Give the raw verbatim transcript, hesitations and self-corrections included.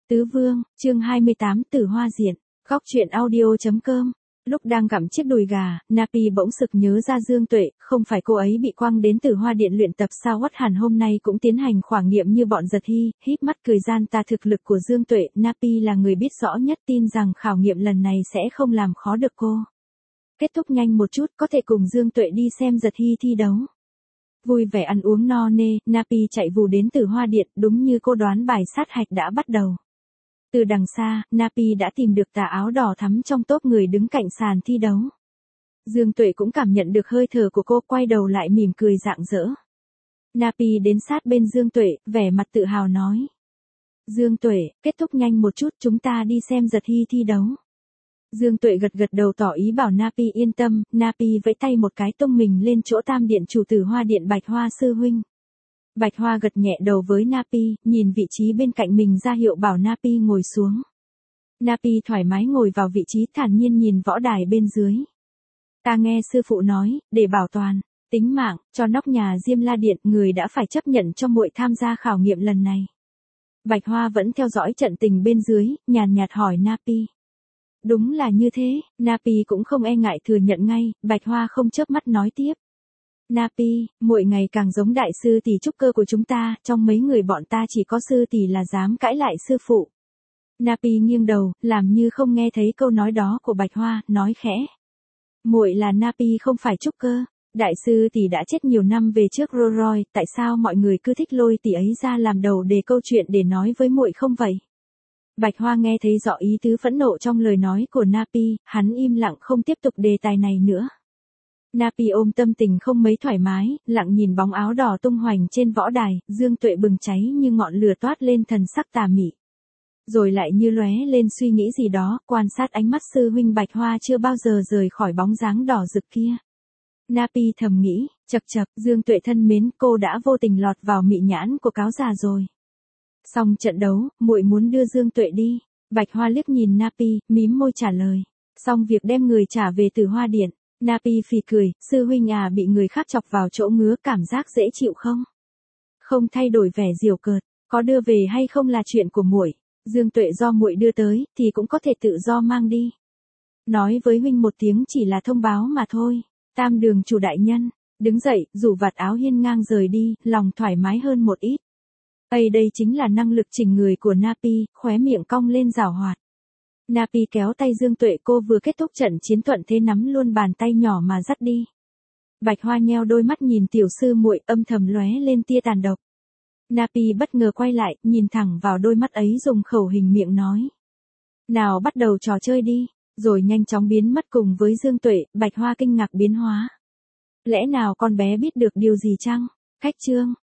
Tứ Vương, chương hai mươi tám Tử Hoa Diện, góc truyện audio chấm com. Lúc đang gặm chiếc đùi gà, Napi bỗng sực nhớ ra Dương Tuệ, không phải cô ấy bị quăng đến Tử Hoa Điện luyện tập sao Hoắt hẳn hôm nay cũng tiến hành khảo nghiệm như bọn giật hy, híp mắt cười gian ta thực lực của Dương Tuệ, Napi là người biết rõ nhất tin rằng khảo nghiệm lần này sẽ không làm khó được cô. Kết thúc nhanh một chút có thể cùng Dương Tuệ đi xem giật hy thi đấu. Vui vẻ ăn uống no nê, Napi chạy vù đến Tử Hoa Điện, đúng như cô đoán bài sát hạch đã bắt đầu. Từ đằng xa, Napi đã tìm được tà áo đỏ thắm trong tốp người đứng cạnh sàn thi đấu. Dương Tuệ cũng cảm nhận được hơi thở của cô, quay đầu lại mỉm cười rạng rỡ. Napi đến sát bên Dương Tuệ, vẻ mặt tự hào nói. Dương Tuệ, kết thúc nhanh một chút chúng ta đi xem giật hy thi đấu. Dương Tuệ gật gật đầu tỏ ý bảo Napi yên tâm, Napi vẫy tay một cái tung mình lên chỗ tam điện chủ Tử Hoa Điện Bạch Hoa sư huynh. Bạch Hoa gật nhẹ đầu với Napi, nhìn vị trí bên cạnh mình ra hiệu bảo Napi ngồi xuống. Napi thoải mái ngồi vào vị trí thản nhiên nhìn võ đài bên dưới. Ta nghe sư phụ nói, để bảo toàn tính mạng cho nóc nhà Diêm La Điện, người đã phải chấp nhận cho muội tham gia khảo nghiệm lần này. Bạch Hoa vẫn theo dõi trận tình bên dưới, nhàn nhạt hỏi Napi. Đúng là như thế, Napi cũng không e ngại thừa nhận ngay, Bạch Hoa không chớp mắt nói tiếp. Napi, muội ngày càng giống đại sư tỷ trúc cơ của chúng ta, trong mấy người bọn ta chỉ có sư tỷ là dám cãi lại sư phụ. Napi nghiêng đầu, làm như không nghe thấy câu nói đó của Bạch Hoa, nói khẽ. Muội là Napi không phải trúc cơ, đại sư tỷ đã chết nhiều năm về trước rồi, tại sao mọi người cứ thích lôi tỷ ấy ra làm đầu đề câu chuyện để nói với muội không vậy? Bạch Hoa nghe thấy rõ ý tứ phẫn nộ trong lời nói của Napi, hắn im lặng không tiếp tục đề tài này nữa. Napi ôm tâm tình không mấy thoải mái, lặng nhìn bóng áo đỏ tung hoành trên võ đài, Dương Tuệ bừng cháy như ngọn lửa toát lên thần sắc tà mị. Rồi lại như lóe lên suy nghĩ gì đó, quan sát ánh mắt sư huynh Bạch Hoa chưa bao giờ rời khỏi bóng dáng đỏ rực kia. Napi thầm nghĩ, chậc chậc, Dương Tuệ thân mến, cô đã vô tình lọt vào mị nhãn của cáo già rồi. Xong trận đấu, muội muốn đưa Dương Tuệ đi. Bạch Hoa liếc nhìn Napi, mím môi trả lời. Xong việc đem người trả về Tử Hoa Điện. Napi phì cười, sư huynh à bị người khác chọc vào chỗ ngứa cảm giác dễ chịu không? Không thay đổi vẻ giễu cợt, có đưa về hay không là chuyện của muội. Dương Tuệ do muội đưa tới, thì cũng có thể tự do mang đi. Nói với huynh một tiếng chỉ là thông báo mà thôi. Tam đường chủ đại nhân, đứng dậy, rủ vạt áo hiên ngang rời đi, lòng thoải mái hơn một ít. Ây đây chính là năng lực chỉnh người của Napi, khóe miệng cong lên giảo hoạt. Napi kéo tay Dương Tuệ, cô vừa kết thúc trận chiến thuận thế nắm luôn bàn tay nhỏ mà dắt đi. Bạch Hoa nheo đôi mắt nhìn tiểu sư muội, âm thầm lóe lên tia tàn độc. Napi bất ngờ quay lại, nhìn thẳng vào đôi mắt ấy dùng khẩu hình miệng nói. Nào bắt đầu trò chơi đi, rồi nhanh chóng biến mất cùng với Dương Tuệ. Bạch Hoa kinh ngạc biến hóa. Lẽ nào con bé biết được điều gì chăng? Khách chương.